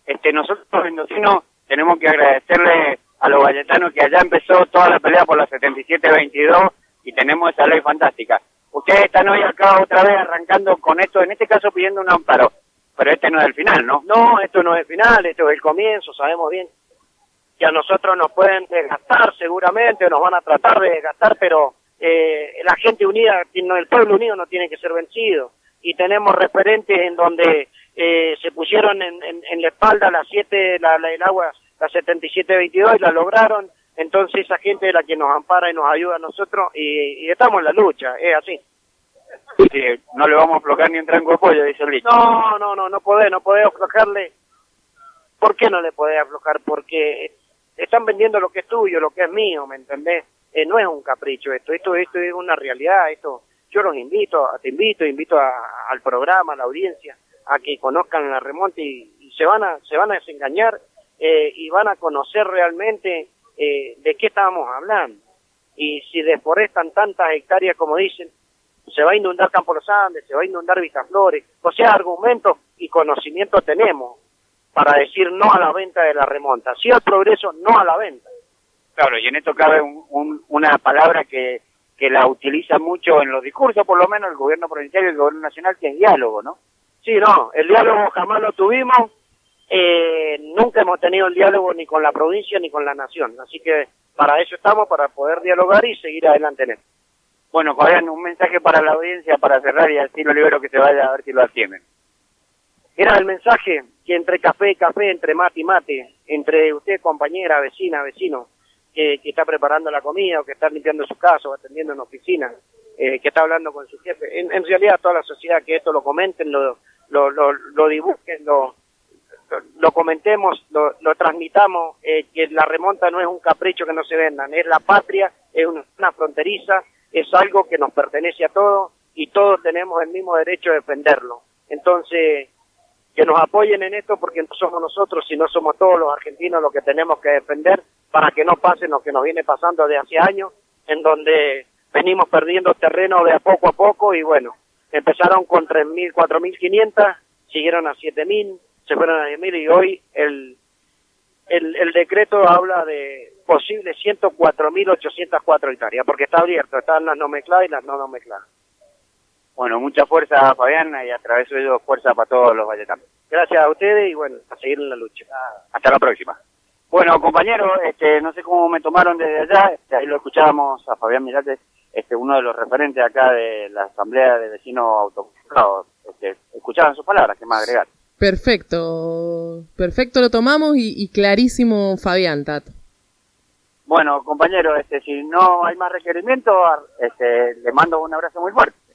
nosotros los mendocinos tenemos que agradecerle a los valletanos que allá empezó toda la pelea por la 77-22 y tenemos esa ley fantástica. Ustedes están hoy acá otra vez arrancando con esto, en este caso pidiendo un amparo, pero este no es el final, ¿no? No, esto no es el final, esto es el comienzo, sabemos bien que a nosotros nos pueden desgastar seguramente, o nos van a tratar de desgastar, pero la gente unida, el pueblo unido no tiene que ser vencido, y tenemos referentes en donde se pusieron en la espalda las 7, el agua, la 77-22 y la lograron. Entonces esa gente es la que nos ampara y nos ayuda a nosotros y estamos en la lucha, es así. Sí, no le vamos a aflojar ni un tranco de pollo, dice el dicho. No podés aflojarle. ¿Por qué no le podés aflojar? Porque están vendiendo lo que es tuyo, lo que es mío, ¿me entendés? No es un capricho esto es una realidad, esto. Yo los invito al programa, a la audiencia, a que conozcan la remonta y se van a desengañar y van a conocer realmente de qué estábamos hablando. Y si deforestan tantas hectáreas como dicen, se va a inundar Campo Los Andes, se va a inundar Vitaflores, o sea, argumentos y conocimiento tenemos para decir no a la venta de la remonta, sí al progreso, no a la venta. Claro, y en esto cabe una palabra que la utiliza mucho en los discursos, por lo menos el gobierno provincial y el gobierno nacional, que es diálogo, ¿no? Sí, no, el diálogo jamás lo tuvimos, nunca hemos tenido el diálogo ni con la provincia ni con la nación, así que para eso estamos, para poder dialogar y seguir adelante en esto. Bueno, Fabián, un mensaje para la audiencia para cerrar y así lo libero que se vaya a ver si lo atienden. Era el mensaje que entre café y café, entre mate y mate, entre usted, compañera, vecina, vecino, que está preparando la comida o que está limpiando su casa o atendiendo en oficina, que está hablando con su jefe. En realidad toda la sociedad que esto lo comenten, lo dibujen, lo comentemos, lo transmitamos, que la remonta no es un capricho que no se vendan, es la patria, es una fronteriza, es algo que nos pertenece a todos y todos tenemos el mismo derecho a defenderlo. Entonces, que nos apoyen en esto porque no somos nosotros, sino somos todos los argentinos los que tenemos que defender para que no pase lo que nos viene pasando de hace años, en donde venimos perdiendo terreno de a poco y bueno, empezaron con 3.000, 4.500, siguieron a 7.000, se fueron a 10.000 y hoy el decreto habla de posibles 104.804 hectáreas, porque está abierto, están las no mezcladas y las no mezcladas. Bueno, mucha fuerza, Fabián, y a través de ello fuerza para todos los valletanos. Gracias a ustedes y bueno, a seguir en la lucha. Hasta la próxima. Bueno, compañeros, no sé cómo me tomaron desde allá, ahí lo escuchábamos a Fabián Miralles, uno de los referentes acá de la Asamblea de Vecinos Autoconvocados. Escuchaban sus palabras, ¿qué más agregar? Perfecto lo tomamos y clarísimo, Fabián, Tato. Bueno, compañero, si no hay más requerimientos, le mando un abrazo muy fuerte.